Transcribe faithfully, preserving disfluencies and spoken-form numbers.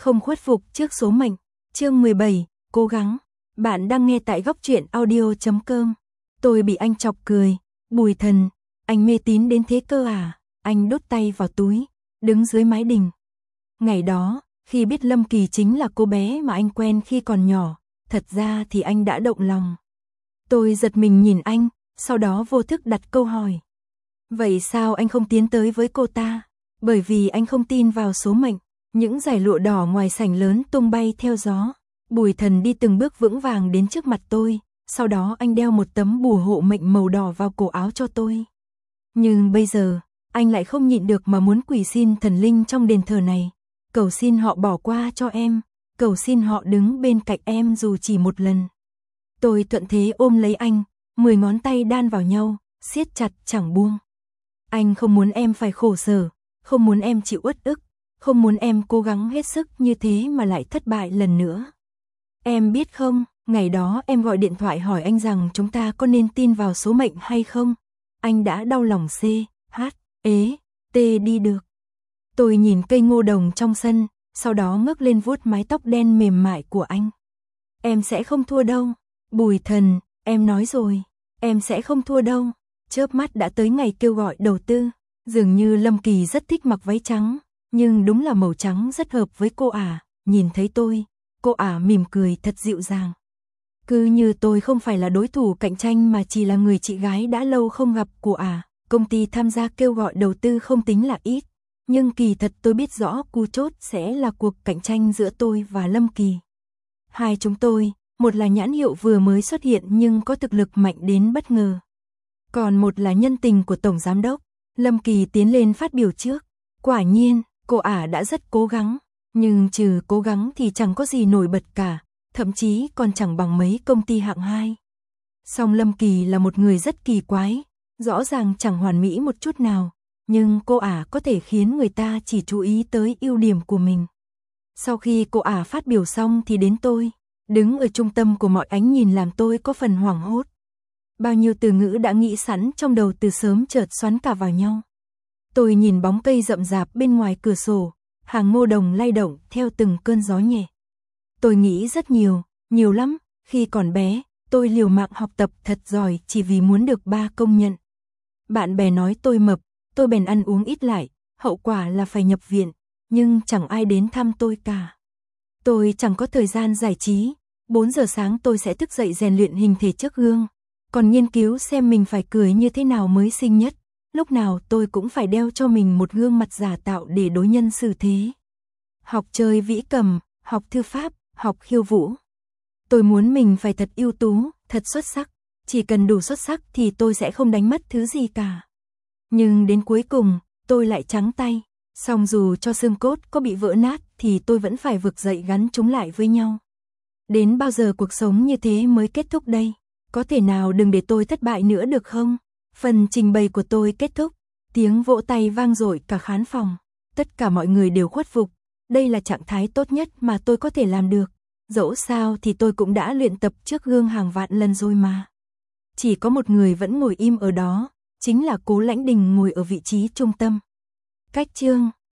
Không khuất phục trước số mệnh. Chương mười bảy, cố gắng. Bạn đang nghe tại góc truyện audio chấm com. Tôi bị anh chọc cười. Bùi Thần, anh mê tín đến thế cơ à? Anh đút tay vào túi, đứng dưới mái đình. Ngày đó, khi biết Lâm Kỳ chính là cô bé mà anh quen khi còn nhỏ, thật ra thì anh đã động lòng. Tôi giật mình nhìn anh, sau đó vô thức đặt câu hỏi. Vậy sao anh không tiến tới với cô ta? Bởi vì anh không tin vào số mệnh. Những dải lụa đỏ ngoài sảnh lớn tung bay theo gió. Bùi Thần đi từng bước vững vàng đến trước mặt tôi, sau đó anh đeo một tấm bùa hộ mệnh màu đỏ vào cổ áo cho tôi. Nhưng bây giờ, anh lại không nhịn được mà muốn quỳ xin thần linh trong đền thờ này. Cầu xin họ bỏ qua cho em, cầu xin họ đứng bên cạnh em dù chỉ một lần. Tôi thuận thế ôm lấy anh, mười ngón tay đan vào nhau, siết chặt chẳng buông. Anh không muốn em phải khổ sở, không muốn em chịu uất ức, không muốn em cố gắng hết sức như thế mà lại thất bại lần nữa. Em biết không, ngày đó em gọi điện thoại hỏi anh rằng chúng ta có nên tin vào số mệnh hay không? Anh đã đau lòng C, H, ế, T đi được. Tôi nhìn cây ngô đồng trong sân, sau đó ngước lên vuốt mái tóc đen mềm mại của anh. Em sẽ không thua đâu. Bùi Thần, em nói rồi, em sẽ không thua đâu. Chớp mắt đã tới ngày kêu gọi đầu tư. Dường như Lâm Kỳ rất thích mặc váy trắng, nhưng đúng là màu trắng rất hợp với cô ả. Nhìn thấy tôi, cô ả mỉm cười thật dịu dàng. Cứ như tôi không phải là đối thủ cạnh tranh mà chỉ là người chị gái đã lâu không gặp của ả. Công ty tham gia kêu gọi đầu tư không tính là ít, nhưng kỳ thật tôi biết rõ cú chốt sẽ là cuộc cạnh tranh giữa tôi và Lâm Kỳ. Hai chúng tôi, một là nhãn hiệu vừa mới xuất hiện nhưng có thực lực mạnh đến bất ngờ. Còn một là nhân tình của Tổng Giám Đốc. Lâm Kỳ tiến lên phát biểu trước. Quả nhiên, cô ả đã rất cố gắng, nhưng trừ cố gắng thì chẳng có gì nổi bật cả, thậm chí còn chẳng bằng mấy công ty hạng hai. Song Lâm Kỳ là một người rất kỳ quái, rõ ràng chẳng hoàn mỹ một chút nào, nhưng cô ả có thể khiến người ta chỉ chú ý tới ưu điểm của mình. Sau khi cô ả phát biểu xong thì đến tôi, đứng ở trung tâm của mọi ánh nhìn làm tôi có phần hoảng hốt. Bao nhiêu từ ngữ đã nghĩ sẵn trong đầu từ sớm chợt xoắn cả vào nhau. Tôi nhìn bóng cây rậm rạp bên ngoài cửa sổ, hàng ngô đồng lay động theo từng cơn gió nhẹ. Tôi nghĩ rất nhiều, nhiều lắm, khi còn bé, tôi liều mạng học tập thật giỏi chỉ vì muốn được ba công nhận. Bạn bè nói tôi mập, tôi bèn ăn uống ít lại, hậu quả là phải nhập viện, nhưng chẳng ai đến thăm tôi cả. Tôi chẳng có thời gian giải trí, bốn giờ sáng tôi sẽ thức dậy rèn luyện hình thể trước gương, còn nghiên cứu xem mình phải cười như thế nào mới xinh nhất. Lúc nào tôi cũng phải đeo cho mình một gương mặt giả tạo để đối nhân xử thế. Học chơi vĩ cầm, học thư pháp, học khiêu vũ. Tôi muốn mình phải thật ưu tú, thật xuất sắc. Chỉ cần đủ xuất sắc thì tôi sẽ không đánh mất thứ gì cả. Nhưng đến cuối cùng, tôi lại trắng tay. Song dù cho xương cốt có bị vỡ nát thì tôi vẫn phải vực dậy gắn chúng lại với nhau. Đến bao giờ cuộc sống như thế mới kết thúc đây? Có thể nào đừng để tôi thất bại nữa được không? Phần trình bày của tôi kết thúc, tiếng vỗ tay vang dội cả khán phòng. Tất cả mọi người đều khuất phục. Đây là trạng thái tốt nhất mà tôi có thể làm được. Dẫu sao thì tôi cũng đã luyện tập trước gương hàng vạn lần rồi mà. Chỉ có một người vẫn ngồi im ở đó, chính là Cố Lãnh Đình ngồi ở vị trí trung tâm. Cách chương